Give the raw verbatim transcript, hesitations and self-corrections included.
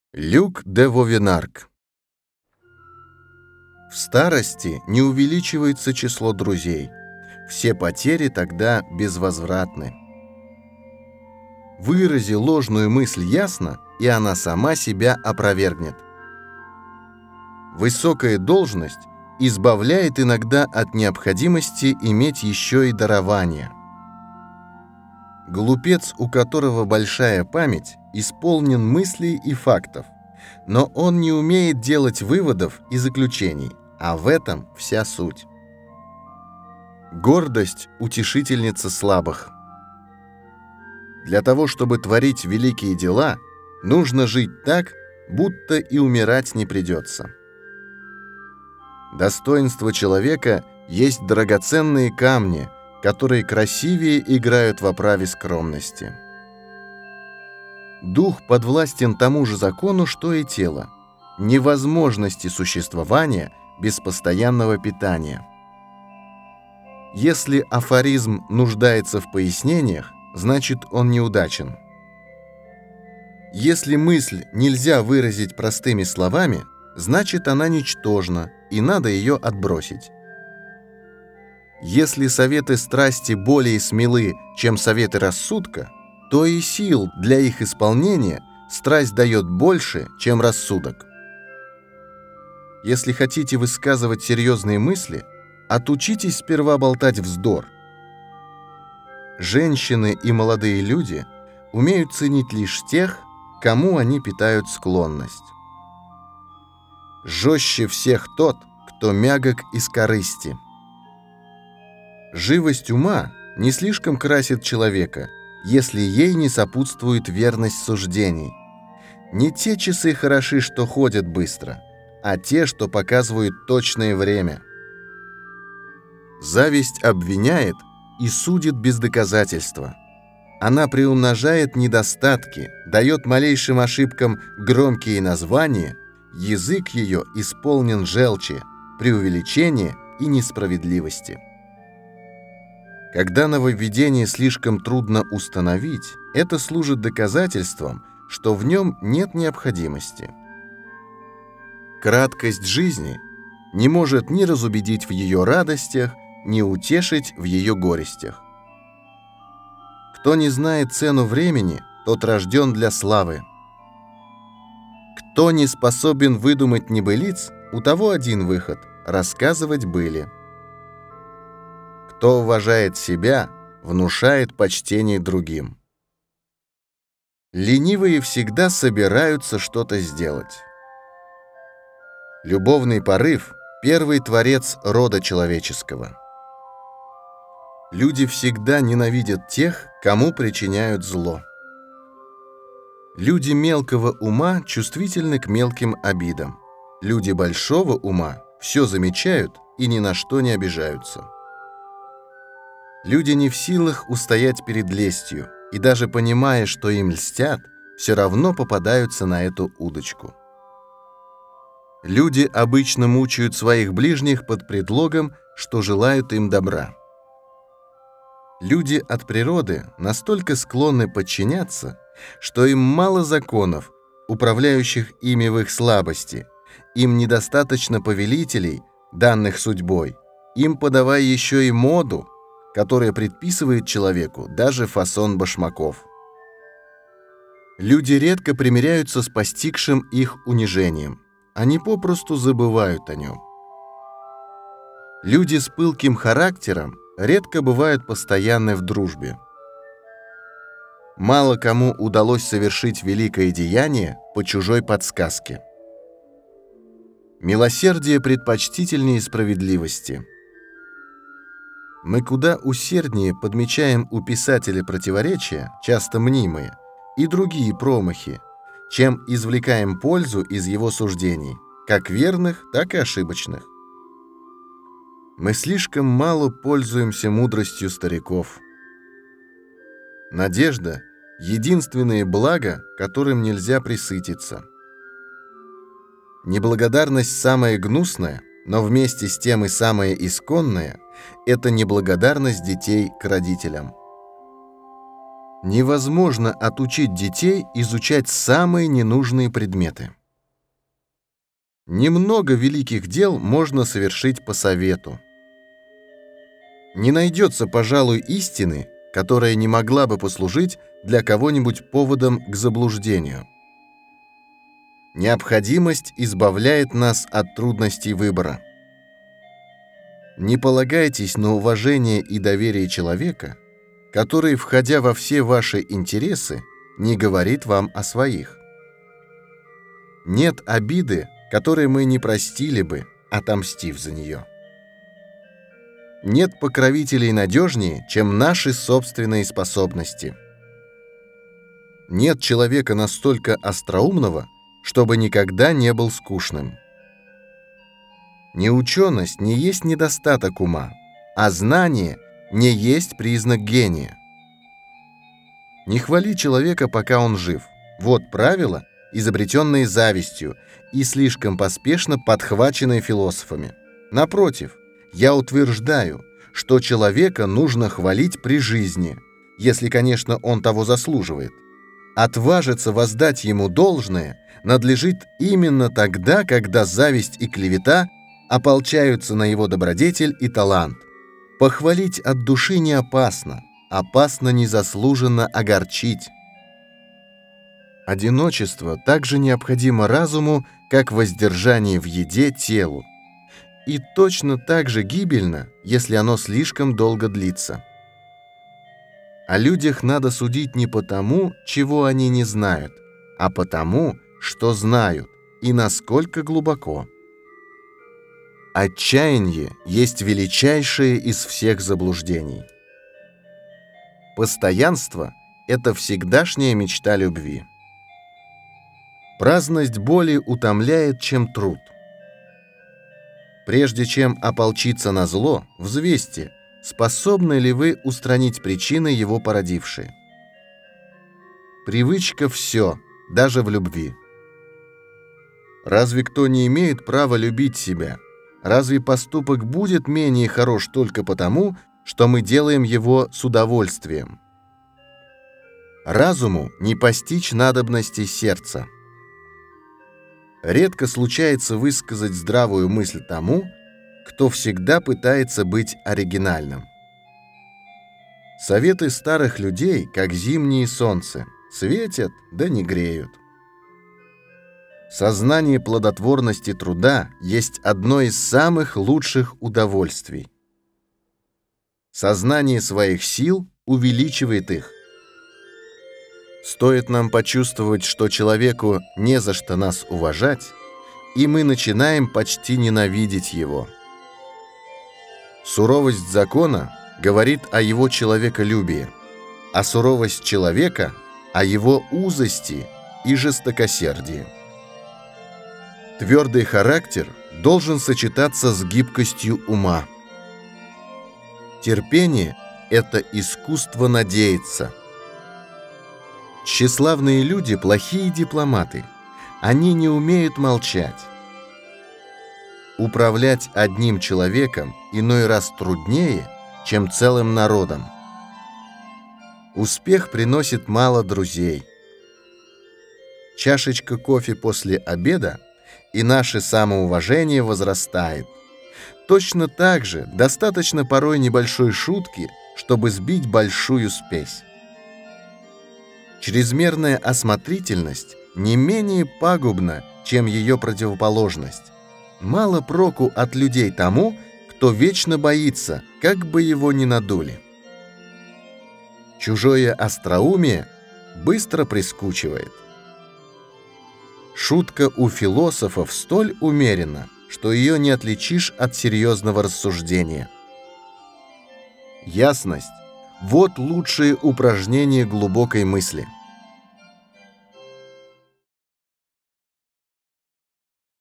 Люк де Вовенарк. В старости не увеличивается число друзей. Все потери тогда безвозвратны. Вырази ложную мысль ясно, и она сама себя опровергнет. Высокая должность избавляет иногда от необходимости иметь еще и дарование. Глупец, у которого большая память, исполнен мыслей и фактов, но он не умеет делать выводов и заключений, а в этом вся суть. Гордость – утешительница слабых. Для того, чтобы творить великие дела, нужно жить так, будто и умирать не придется. Достоинство человека есть драгоценные камни, которые красивее играют в оправе скромности. Дух подвластен тому же закону, что и тело, невозможности существования без постоянного питания. Если афоризм нуждается в пояснениях, значит, он неудачен. Если мысль нельзя выразить простыми словами, значит, она ничтожна, и надо ее отбросить. Если советы страсти более смелы, чем советы рассудка, то и сил для их исполнения страсть дает больше, чем рассудок. Если хотите высказывать серьезные мысли, отучитесь сперва болтать вздор. Женщины и молодые люди умеют ценить лишь тех, кому они питают склонность. Жестче всех тот, кто мягок из корысти. Живость ума не слишком красит человека, если ей не сопутствует верность суждений. Не те часы хороши, что ходят быстро, а те, что показывают точное время. Зависть обвиняет и судит без доказательства. Она приумножает недостатки, дает малейшим ошибкам громкие названия, язык ее исполнен желчи, преувеличения и несправедливости. Когда нововведение слишком трудно установить, это служит доказательством, что в нем нет необходимости. Краткость жизни не может ни разубедить в ее радостях, ни утешить в ее горестях. Кто не знает цену времени, тот рожден для славы. Кто не способен выдумать небылиц, у того один выход – рассказывать были. Кто уважает себя, внушает почтение другим. Ленивые всегда собираются что-то сделать. Любовный порыв – первый творец рода человеческого. Люди всегда ненавидят тех, кому причиняют зло. Люди мелкого ума чувствительны к мелким обидам. Люди большого ума все замечают и ни на что не обижаются. Люди не в силах устоять перед лестью, и даже понимая, что им льстят, все равно попадаются на эту удочку. Люди обычно мучают своих ближних под предлогом, что желают им добра. Люди от природы настолько склонны подчиняться, что им мало законов, управляющих ими в их слабости, им недостаточно повелителей, данных судьбой, им подавай еще и моду, которая предписывает человеку даже фасон башмаков. Люди редко примиряются с постигшим их унижением, они попросту забывают о нем. Люди с пылким характером редко бывают постоянны в дружбе. Мало кому удалось совершить великое деяние по чужой подсказке. Милосердие предпочтительнее справедливости. Мы куда усерднее подмечаем у писателя противоречия, часто мнимые, и другие промахи, чем извлекаем пользу из его суждений, как верных, так и ошибочных. Мы слишком мало пользуемся мудростью стариков. Надежда — единственное благо, которым нельзя пресытиться. Неблагодарность самая гнусная, но вместе с тем и самое исконное – это неблагодарность детей к родителям. Невозможно отучить детей изучать самые ненужные предметы. Немного великих дел можно совершить по совету. Не найдется, пожалуй, истины, которая не могла бы послужить для кого-нибудь поводом к заблуждению. Необходимость избавляет нас от трудностей выбора. Не полагайтесь на уважение и доверие человека, который, входя во все ваши интересы, не говорит вам о своих. Нет обиды, которой мы не простили бы, отомстив за нее. Нет покровителей надежнее, чем наши собственные способности. Нет человека настолько остроумного, чтобы никогда не был скучным. Неученость не есть недостаток ума, а знание не есть признак гения. Не хвали человека, пока он жив. Вот правило, изобретенное завистью и слишком поспешно подхваченное философами. Напротив, я утверждаю, что человека нужно хвалить при жизни, если, конечно, он того заслуживает. Отважиться воздать ему должное надлежит именно тогда, когда зависть и клевета ополчаются на его добродетель и талант. Похвалить от души не опасно, опасно незаслуженно огорчить. Одиночество также необходимо разуму, как воздержание в еде телу, и точно так же гибельно, если оно слишком долго длится. О людях надо судить не потому, чего они не знают, а потому, что знают и насколько глубоко. Отчаяние есть величайшее из всех заблуждений. Постоянство – это всегдашняя мечта любви. Праздность более утомляет, чем труд. Прежде чем ополчиться на зло, взвесьте, способны ли вы устранить причины, его породившие. Привычка – все, даже в любви. Разве кто не имеет права любить себя? Разве поступок будет менее хорош только потому, что мы делаем его с удовольствием? Разуму не постичь надобности сердца. Редко случается высказать здравую мысль тому, кто всегда пытается быть оригинальным. Советы старых людей, как зимнее солнце, светят, да не греют. Сознание плодотворности труда есть одно из самых лучших удовольствий. Сознание своих сил увеличивает их. Стоит нам почувствовать, что человеку не за что нас уважать, и мы начинаем почти ненавидеть его. Суровость закона говорит о его человеколюбии, а суровость человека – о его узости и жестокосердии. Твердый характер должен сочетаться с гибкостью ума. Терпение – это искусство надеяться. Тщеславные люди – плохие дипломаты. Они не умеют молчать. Управлять одним человеком иной раз труднее, чем целым народом. Успех приносит мало друзей. Чашечка кофе после обеда, и наше самоуважение возрастает. Точно так же достаточно порой небольшой шутки, чтобы сбить большую спесь. Чрезмерная осмотрительность не менее пагубна, чем ее противоположность. Мало проку от людей тому, кто вечно боится, как бы его ни надули. Чужое остроумие быстро прискучивает. Шутка у философов столь умеренна, что ее не отличишь от серьезного рассуждения. Ясность – вот лучшее упражнение глубокой мысли.